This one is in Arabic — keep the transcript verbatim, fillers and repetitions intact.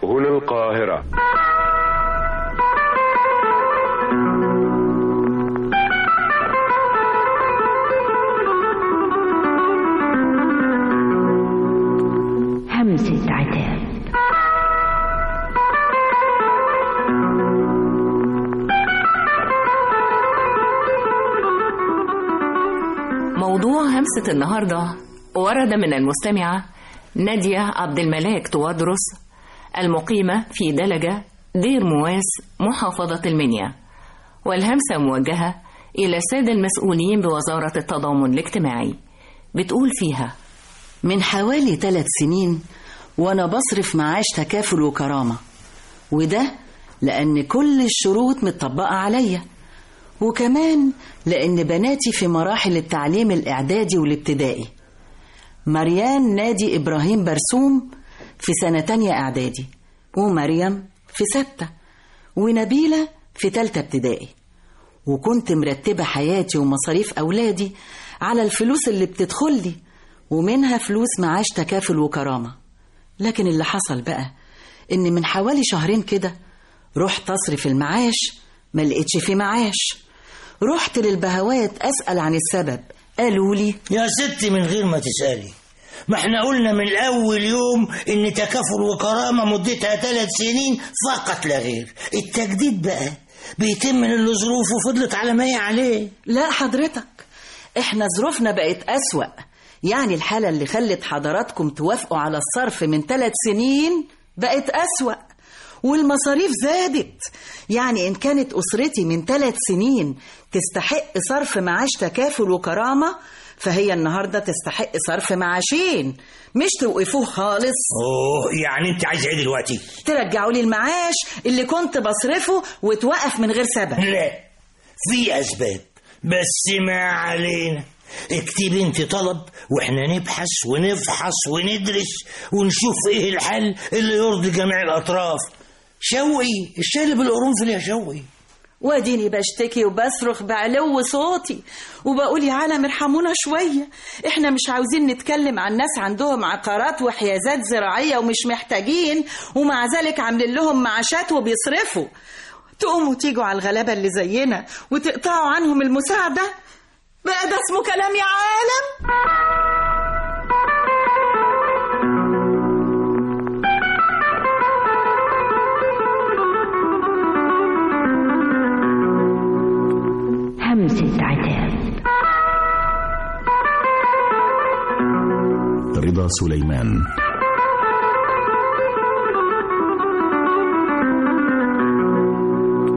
هنا القاهرة. همسة عتاب. موضوع همسة النهاردة ورد من المستمعة نادية عبد الملاك توادرس المقيمة في دلجة دير مواس محافظة المنيا، والهمسة موجهة إلى السادة المسؤولين بوزارة التضامن الاجتماعي. بتقول فيها: من حوالي ثلاث سنين وأنا بصرف معاش تكافل وكرامة، وده لأن كل الشروط متطبقة عليا، وكمان لأن بناتي في مراحل التعليم الإعدادي والابتدائي. مريان نادي إبراهيم برسوم في سنة تانية إعدادي، ومريم في ستة، ونبيلة في تالتة ابتدائي. وكنت مرتبة حياتي ومصاريف أولادي على الفلوس اللي بتدخلي، ومنها فلوس معاش تكافل وكرامة. لكن اللي حصل بقى إن من حوالي شهرين كده رحت أصرف المعاش، ما لقيتش في معاش. رحت للبهوات أسأل عن السبب، قالوا لي: يا ستي من غير ما تسألي، ما احنا قلنا من الأول يوم إن تكافل وكرامة مدتها ثلاث سنين فقط لا غير. التجديد بقى بيتم من اللي ظروفه فضلت على ما هي عليه. لا حضرتك، احنا ظروفنا بقت أسوأ. يعني الحالة اللي خلت حضراتكم توافقوا على الصرف من ثلاث سنين بقت أسوأ، والمصاريف زادت. يعني إن كانت أسرتي من ثلاث سنين تستحق صرف معاش تكافل وكرامة، فهي النهاردة تستحق صرف معاشين، مش توقفوه خالص. أوه، يعني أنت عايز إيه دلوقتي؟ ترجعوا لي المعاش اللي كنت بصرفه وتوقف من غير سبب. لا، في أسباب، بس ما علينا. اكتبي انت طلب واحنا نبحث ونفحص وندرس ونشوف ايه الحل اللي يرضي جميع الاطراف. شوقي الشاي اللي بالقرنفل يا شوقي. واديني بشتكي وبصرخ بعلو صوتي وبقول يا عالم ارحمونا شوية، احنا مش عاوزين نتكلم عن ناس عندهم عقارات وحيازات زراعية ومش محتاجين، ومع ذلك عاملين لهم معاشات وبيصرفوا. تقوموا تيجوا على الغلابة اللي زينا وتقطعوا عنهم المساعدة؟ بقى ده اسمه كلام يا عالم؟ همسة عتاب. رضا سليمان.